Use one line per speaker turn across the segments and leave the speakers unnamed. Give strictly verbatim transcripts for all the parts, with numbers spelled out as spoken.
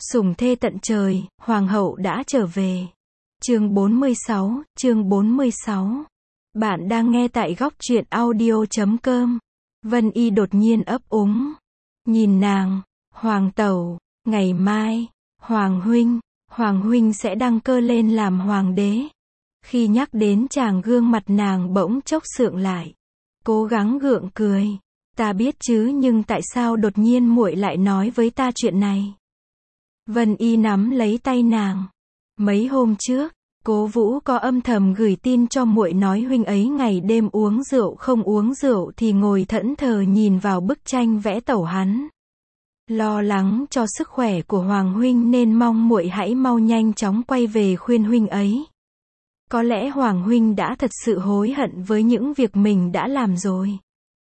Sủng thê tận trời, hoàng hậu đã trở về. Chương bốn mươi sáu, chương bốn mươi sáu. Bạn đang nghe tại góc truyện audio chấm com. Vân Y đột nhiên ấp úng. Nhìn nàng, hoàng tẩu, ngày mai, hoàng huynh, hoàng huynh sẽ đăng cơ lên làm hoàng đế. Khi nhắc đến chàng gương mặt nàng bỗng chốc sượng lại. Cố gắng gượng cười. Ta biết chứ, nhưng tại sao đột nhiên muội lại nói với ta chuyện này? Vân Y nắm lấy tay nàng. Mấy hôm trước, Cố Vũ có âm thầm gửi tin cho muội nói huynh ấy ngày đêm uống rượu, không uống rượu thì ngồi thẫn thờ nhìn vào bức tranh vẽ tẩu hắn. Lo lắng cho sức khỏe của hoàng huynh nên mong muội hãy mau nhanh chóng quay về khuyên huynh ấy. Có lẽ hoàng huynh đã thật sự hối hận với những việc mình đã làm rồi.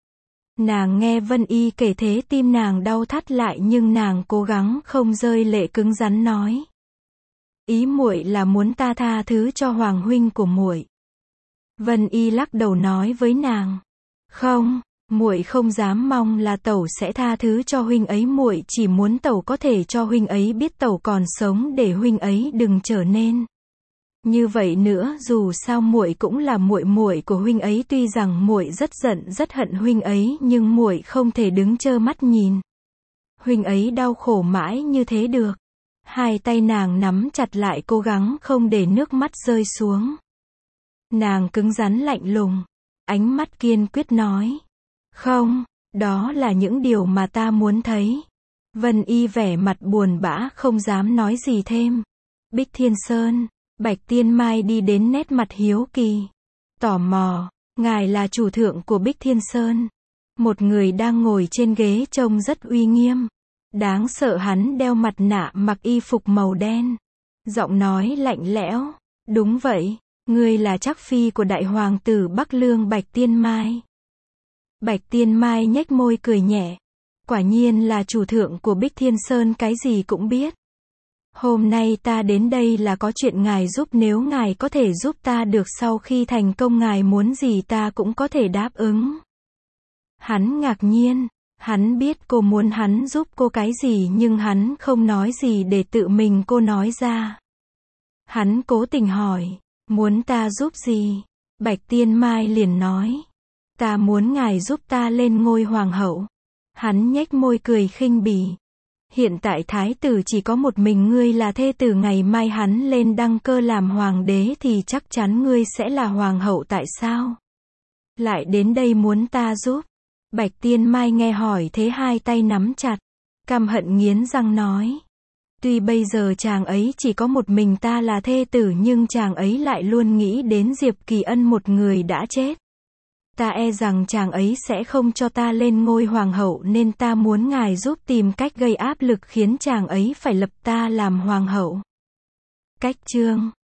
Nàng nghe Vân Y kể thế tim nàng đau thắt lại, nhưng nàng cố gắng không rơi lệ, cứng rắn nói. Ý muội là muốn ta tha thứ cho hoàng huynh của muội. Vân Y lắc đầu nói với nàng. Không, muội không dám mong là tẩu sẽ tha thứ cho huynh ấy, muội chỉ muốn tẩu có thể cho huynh ấy biết tẩu còn sống để huynh ấy đừng trở nên như vậy nữa. Dù sao muội cũng là muội muội của huynh ấy, tuy rằng muội rất giận rất hận huynh ấy, nhưng muội không thể đứng trơ mắt nhìn huynh ấy đau khổ mãi như thế được. Hai tay nàng nắm chặt lại, cố gắng không để nước mắt rơi xuống. Nàng cứng rắn lạnh lùng, ánh mắt kiên quyết nói. Không, đó là những điều mà ta muốn thấy. Vân Y vẻ mặt buồn bã không dám nói gì thêm. Bích Thiên Sơn, Bạch Tiên Mai đi đến, nét mặt hiếu kỳ, tò mò. Ngài là chủ thượng của Bích Thiên Sơn. Một người đang ngồi trên ghế trông rất uy nghiêm. Đáng sợ, hắn đeo mặt nạ, mặc y phục màu đen. Giọng nói lạnh lẽo. Đúng vậy, ngươi là trắc phi của đại hoàng tử Bắc Lương Bạch Tiên Mai. Bạch Tiên Mai nhếch môi cười nhẹ. Quả nhiên là chủ thượng của Bích Thiên Sơn cái gì cũng biết. Hôm nay ta đến đây là có chuyện ngài giúp, nếu ngài có thể giúp ta được, sau khi thành công ngài muốn gì ta cũng có thể đáp ứng. Hắn ngạc nhiên, hắn biết cô muốn hắn giúp cô cái gì, nhưng hắn không nói gì để tự mình cô nói ra. Hắn cố tình hỏi, muốn ta giúp gì? Bạch Tiên Mai liền nói, ta muốn ngài giúp ta lên ngôi hoàng hậu. Hắn nhếch môi cười khinh bỉ. Hiện tại thái tử chỉ có một mình ngươi là thê tử, ngày mai hắn lên đăng cơ làm hoàng đế thì chắc chắn ngươi sẽ là hoàng hậu, tại sao lại đến đây muốn ta giúp? Bạch Tiên Mai nghe hỏi thế hai tay nắm chặt, căm hận nghiến răng nói. Tuy bây giờ chàng ấy chỉ có một mình ta là thê tử, nhưng chàng ấy lại luôn nghĩ đến Diệp Kỳ Ân, một người đã chết. Ta e rằng chàng ấy sẽ không cho ta lên ngôi hoàng hậu, nên ta muốn ngài giúp tìm cách gây áp lực khiến chàng ấy phải lập ta làm hoàng hậu. Cách chương